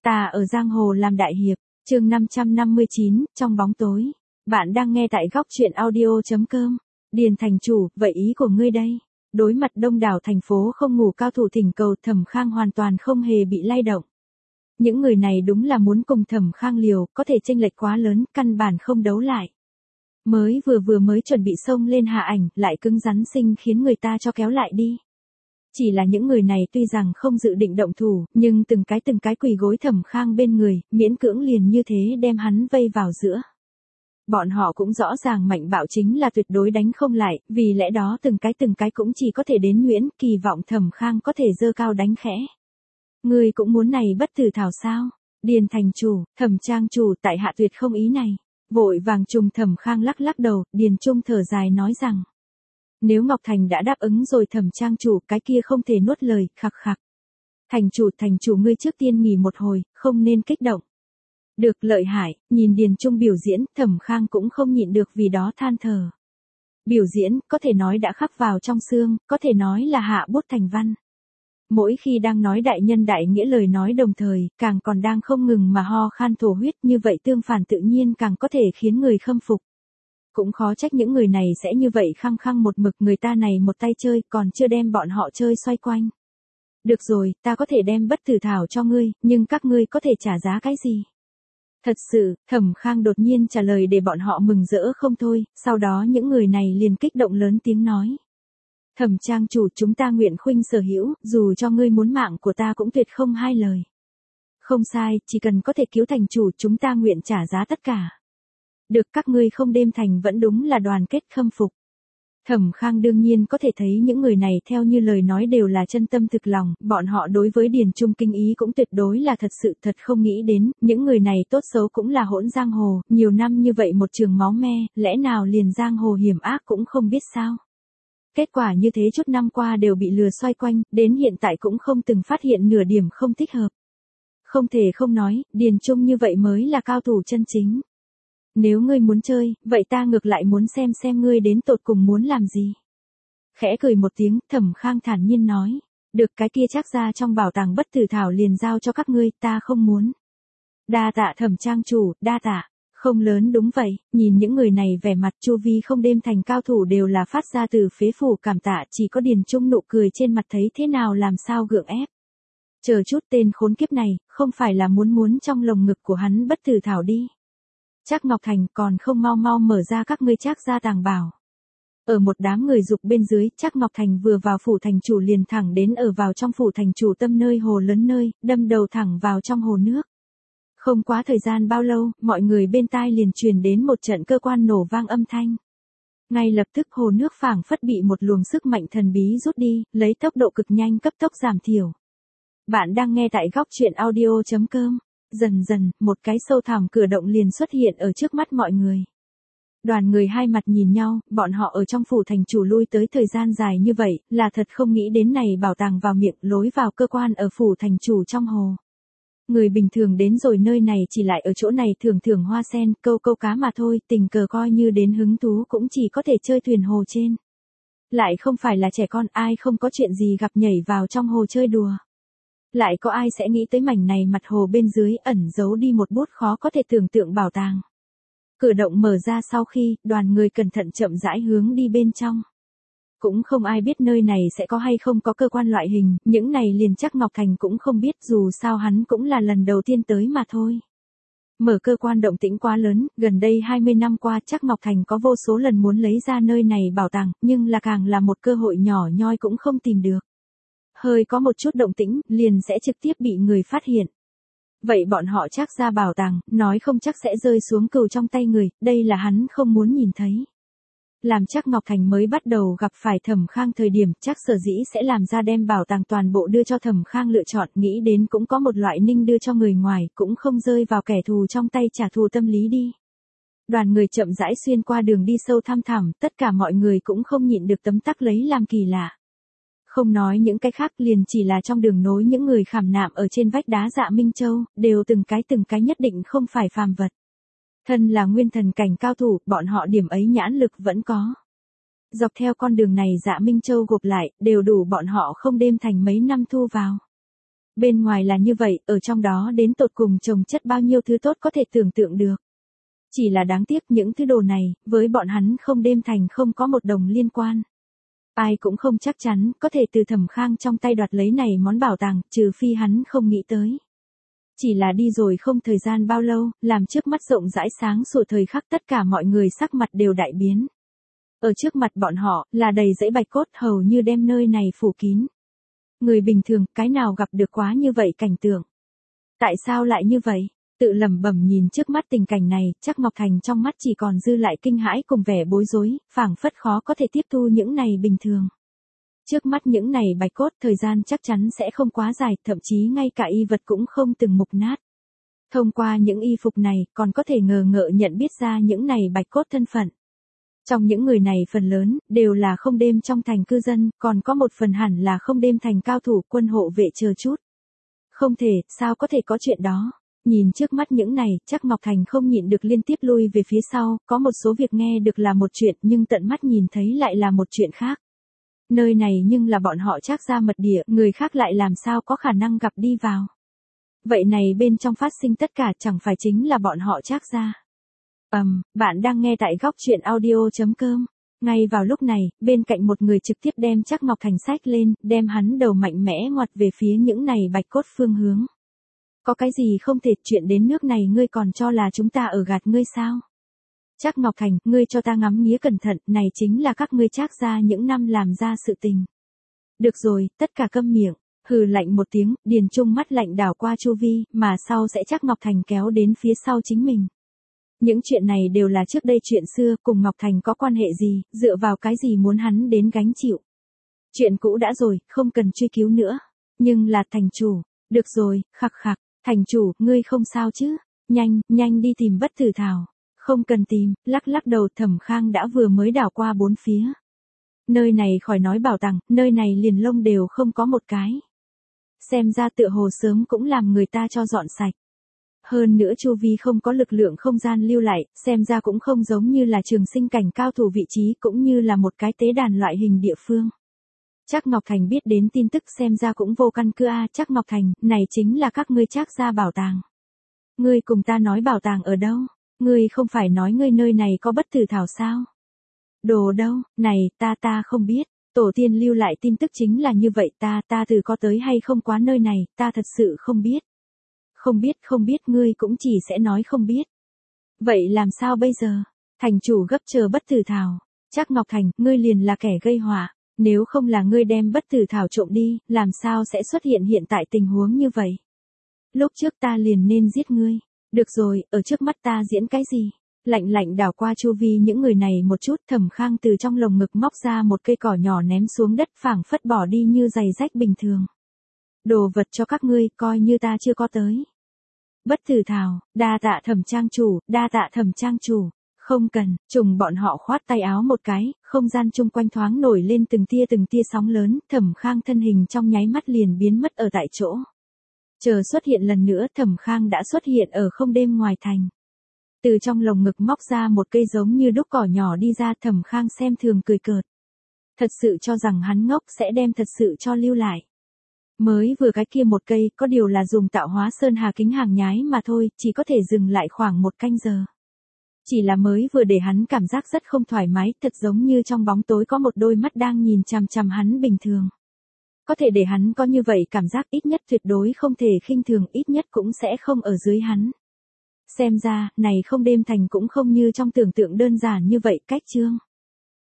Ta ở giang hồ làm đại hiệp, chương 559, trong bóng tối. Bạn đang nghe tại góc truyện audio.com. Điền thành chủ, vậy ý của ngươi đây? Đối mặt đông đảo thành phố không ngủ cao thủ thỉnh cầu, Thẩm Khang hoàn toàn không hề bị lay động. Những người này đúng là muốn cùng Thẩm Khang liều, có thể chênh lệch quá lớn, căn bản không đấu lại. Mới chuẩn bị xông lên Hạ Ảnh, lại cứng rắn sinh khiến người ta cho kéo lại đi. Chỉ là những người này tuy rằng không dự định động thủ, nhưng từng cái quỳ gối Thẩm Khang bên người, miễn cưỡng liền như thế đem hắn vây vào giữa. Bọn họ cũng rõ ràng Mạnh Bạo chính là tuyệt đối đánh không lại, vì lẽ đó từng cái cũng chỉ có thể đến nhuyễn, kỳ vọng Thẩm Khang có thể giơ cao đánh khẽ. Ngươi cũng muốn này bất tử thảo sao? Điền thành chủ, Thẩm trang chủ, tại hạ tuyệt không ý này. Vội vàng trùng. Thẩm Khang lắc lắc đầu, Điền Trung thở dài nói rằng. Nếu Ngọc Thành đã đáp ứng rồi Thẩm trang chủ, cái kia không thể nuốt lời, khặc khặc. Thành chủ ngươi trước tiên nghỉ một hồi, không nên kích động. Được, lợi hại. Nhìn Điền Trung biểu diễn, Thẩm Khang cũng không nhịn được vì đó than thở. Biểu diễn, có thể nói đã khắc vào trong xương, có thể nói là hạ bút thành văn. Mỗi khi đang nói đại nhân đại nghĩa lời nói đồng thời, càng còn đang không ngừng mà ho khan thổ huyết, như vậy tương phản tự nhiên càng có thể khiến người khâm phục. Cũng khó trách những người này sẽ như vậy khăng khăng một mực, người ta này một tay chơi, còn chưa đem bọn họ chơi xoay quanh. Được rồi, ta có thể đem bất tử thảo cho ngươi, nhưng các ngươi có thể trả giá cái gì? Thật sự, Thẩm Khang đột nhiên trả lời để bọn họ mừng rỡ không thôi, sau đó những người này liền kích động lớn tiếng nói. Thẩm trang chủ, chúng ta nguyện khuynh sở hữu, dù cho ngươi muốn mạng của ta cũng tuyệt không hai lời. Không sai, chỉ cần có thể cứu thành chủ, chúng ta nguyện trả giá tất cả. Được, các ngươi không đêm thành vẫn đúng là đoàn kết khâm phục. Thẩm Khang đương nhiên có thể thấy những người này theo như lời nói đều là chân tâm thực lòng, bọn họ đối với Điền Trung kinh ý cũng tuyệt đối là thật sự, thật không nghĩ đến, những người này tốt xấu cũng là hỗn giang hồ, nhiều năm như vậy một trường máu me, lẽ nào liền giang hồ hiểm ác cũng không biết sao. Kết quả như thế chút năm qua đều bị lừa xoay quanh, đến hiện tại cũng không từng phát hiện nửa điểm không thích hợp. Không thể không nói, Điền Trung như vậy mới là cao thủ chân chính. Nếu ngươi muốn chơi, vậy ta ngược lại muốn xem ngươi đến tột cùng muốn làm gì. Khẽ cười một tiếng, Thẩm Khang thản nhiên nói. Được, cái kia chắc ra trong bảo tàng bất tử thảo liền giao cho các ngươi, ta không muốn. Đa tạ Thẩm trang chủ, đa tạ. Không lớn đúng vậy, nhìn những người này vẻ mặt chu vi không đêm thành cao thủ đều là phát ra từ phế phủ cảm tạ, chỉ có Điền Trung nụ cười trên mặt thấy thế nào làm sao gượng ép. Chờ chút, tên khốn kiếp này, không phải là muốn trong lồng ngực của hắn bất tử thảo đi. Trác Ngọc Thành, còn không mau mở ra các ngươi Trác gia tàng bảo. Ở một đám người dục bên dưới, Trác Ngọc Thành vừa vào phủ thành chủ liền thẳng đến ở vào trong phủ thành chủ tâm nơi hồ lớn nơi, đâm đầu thẳng vào trong hồ nước. Không quá thời gian bao lâu, mọi người bên tai liền truyền đến một trận cơ quan nổ vang âm thanh. Ngay lập tức hồ nước phảng phất bị một luồng sức mạnh thần bí rút đi, lấy tốc độ cực nhanh cấp tốc giảm thiểu. Bạn đang nghe tại góc truyện audio.com. Dần dần, một cái sâu thẳm cửa động liền xuất hiện ở trước mắt mọi người. Đoàn người hai mặt nhìn nhau, bọn họ ở trong phủ thành chủ lui tới thời gian dài như vậy, là thật không nghĩ đến này bảo tàng vào miệng, lối vào cơ quan ở phủ thành chủ trong hồ. Người bình thường đến rồi nơi này chỉ lại ở chỗ này thưởng hoa sen, câu cá mà thôi, tình cờ coi như đến hứng thú cũng chỉ có thể chơi thuyền hồ trên. Lại không phải là trẻ con, ai không có chuyện gì gặp nhảy vào trong hồ chơi đùa. Lại có ai sẽ nghĩ tới mảnh này mặt hồ bên dưới ẩn giấu đi một bút khó có thể tưởng tượng bảo tàng. Cửa động mở ra sau khi, đoàn người cẩn thận chậm rãi hướng đi bên trong. Cũng không ai biết nơi này sẽ có hay không có cơ quan loại hình, những này liền chắc Ngọc Thành cũng không biết, dù sao hắn cũng là lần đầu tiên tới mà thôi. Mở cơ quan động tĩnh quá lớn, gần đây 20 năm qua chắc Ngọc Thành có vô số lần muốn lấy ra nơi này bảo tàng, nhưng là càng là một cơ hội nhỏ nhoi cũng không tìm được. Hơi có một chút động tĩnh, liền sẽ trực tiếp bị người phát hiện. Vậy bọn họ chắc ra bảo tàng, nói không chắc sẽ rơi xuống cừu trong tay người, đây là hắn không muốn nhìn thấy. Làm chắc Ngọc Thành mới bắt đầu gặp phải Thẩm Khang thời điểm, chắc sở dĩ sẽ làm ra đem bảo tàng toàn bộ đưa cho Thẩm Khang lựa chọn, nghĩ đến cũng có một loại ninh đưa cho người ngoài, cũng không rơi vào kẻ thù trong tay trả thù tâm lý đi. Đoàn người chậm rãi xuyên qua đường đi sâu thăm thẳm, tất cả mọi người cũng không nhịn được tấm tắc lấy làm kỳ lạ. Không nói những cái khác, liền chỉ là trong đường nối những người khảm nạm ở trên vách đá Dạ Minh Châu, đều từng cái nhất định không phải phàm vật. Thân là nguyên thần cảnh cao thủ, bọn họ điểm ấy nhãn lực vẫn có. Dọc theo con đường này Dạ Minh Châu gộp lại, đều đủ bọn họ không đêm thành mấy năm thu vào. Bên ngoài là như vậy, ở trong đó đến tột cùng chồng chất bao nhiêu thứ tốt có thể tưởng tượng được. Chỉ là đáng tiếc những thứ đồ này, với bọn hắn không đêm thành không có một đồng liên quan. Ai cũng không chắc chắn có thể từ Thẩm Khang trong tay đoạt lấy này món bảo tàng, trừ phi hắn không nghĩ tới. Chỉ là đi rồi không thời gian bao lâu, làm trước mắt rộng rãi sáng sủa thời khắc tất cả mọi người sắc mặt đều đại biến. Ở trước mặt bọn họ, là đầy dãy bạch cốt hầu như đem nơi này phủ kín. Người bình thường, cái nào gặp được quá như vậy cảnh tượng? Tại sao lại như vậy? Tự lẩm bẩm nhìn trước mắt tình cảnh này, chắc Ngọc Thành trong mắt chỉ còn dư lại kinh hãi cùng vẻ bối rối, phảng phất khó có thể tiếp thu những này bình thường. Trước mắt những này bạch cốt thời gian chắc chắn sẽ không quá dài, thậm chí ngay cả y vật cũng không từng mục nát. Thông qua những y phục này, còn có thể ngờ ngợ nhận biết ra những này bạch cốt thân phận. Trong những người này phần lớn, đều là không đêm trong thành cư dân, còn có một phần hẳn là không đêm thành cao thủ quân hộ vệ chờ chút. Không thể, sao có thể có chuyện đó? Nhìn trước mắt những này, chắc Ngọc Thành không nhịn được liên tiếp lui về phía sau, có một số việc nghe được là một chuyện nhưng tận mắt nhìn thấy lại là một chuyện khác. Nơi này nhưng là bọn họ Trác gia mật địa, người khác lại làm sao có khả năng gặp đi vào. Vậy này bên trong phát sinh tất cả chẳng phải chính là bọn họ Trác gia. Bạn đang nghe tại góc truyện audio.com. Ngay vào lúc này, bên cạnh một người trực tiếp đem Trác Ngọc Thành xách lên, đem hắn đầu mạnh mẽ ngoặt về phía những này bạch cốt phương hướng. Có cái gì không thể, chuyện đến nước này ngươi còn cho là chúng ta ở gạt ngươi sao? Trác Ngọc Thành, ngươi cho ta ngắm nghía cẩn thận, này chính là các ngươi Trác gia những năm làm ra sự tình. Được rồi, tất cả câm miệng, hừ lạnh một tiếng, Điền Trung mắt lạnh đảo qua chu vi, mà sau sẽ Trác Ngọc Thành kéo đến phía sau chính mình. Những chuyện này đều là trước đây chuyện xưa, cùng Ngọc Thành có quan hệ gì, dựa vào cái gì muốn hắn đến gánh chịu. Chuyện cũ đã rồi, không cần truy cứu nữa. Nhưng là thành chủ, được rồi, khặc khặc, thành chủ, ngươi không sao chứ? Nhanh đi tìm Bất Tử Thảo. Không cần tìm, lắc lắc đầu, Thẩm Khang đã vừa mới đảo qua bốn phía. Nơi này khỏi nói bảo tàng, nơi này liền lông đều không có một cái. Xem ra tựa hồ sớm cũng làm người ta cho dọn sạch. Hơn nữa chu vi không có lực lượng không gian lưu lại, xem ra cũng không giống như là trường sinh cảnh cao thủ vị trí cũng như là một cái tế đàn loại hình địa phương. Trác Ngọc Thành biết đến tin tức xem ra cũng vô căn cứ a. Trác Ngọc Thành, này chính là các ngươi Trác gia bảo tàng. Ngươi cùng ta nói bảo tàng ở đâu? Ngươi không phải nói ngươi nơi này có Bất Tử Thảo sao? Đồ đâu, này, ta không biết, tổ tiên lưu lại tin tức chính là như vậy, ta từ có tới hay không quá nơi này, ta thật sự không biết. Không biết, ngươi cũng chỉ sẽ nói không biết. Vậy làm sao bây giờ? Thành chủ gấp chờ Bất Tử Thảo. Trác Ngọc Thành, ngươi liền là kẻ gây họa, nếu không là ngươi đem Bất Tử Thảo trộm đi, làm sao sẽ xuất hiện tại tình huống như vậy? Lúc trước ta liền nên giết ngươi. Được rồi, ở trước mắt ta diễn cái gì? Lạnh đảo qua chu vi những người này một chút, Thẩm Khang từ trong lồng ngực móc ra một cây cỏ nhỏ ném xuống đất, phảng phất bỏ đi như giày rách bình thường. Đồ vật cho các ngươi, coi như ta chưa có tới. Bất Tử Thảo, đa tạ Thẩm trang chủ. Không cần, trùng bọn họ khoát tay áo một cái, không gian chung quanh thoáng nổi lên từng tia sóng lớn, Thẩm Khang thân hình trong nháy mắt liền biến mất ở tại chỗ. Chờ xuất hiện lần nữa, Thẩm Khang đã xuất hiện ở không đêm ngoài thành. Từ trong lồng ngực móc ra một cây giống như đúc cỏ nhỏ đi ra, Thẩm Khang xem thường cười cợt. Thật sự cho rằng hắn ngốc sẽ đem thật sự cho lưu lại. Mới vừa cái kia một cây, có điều là dùng tạo hóa sơn hà kính hàng nhái mà thôi, chỉ có thể dừng lại khoảng 1 canh giờ. Chỉ là mới vừa để hắn cảm giác rất không thoải mái, thật giống như trong bóng tối có một đôi mắt đang nhìn chằm chằm hắn bình thường. Có thể để hắn có như vậy cảm giác, ít nhất tuyệt đối không thể khinh thường, ít nhất cũng sẽ không ở dưới hắn. Xem ra, này không đêm thành cũng không như trong tưởng tượng đơn giản như vậy, cách chương.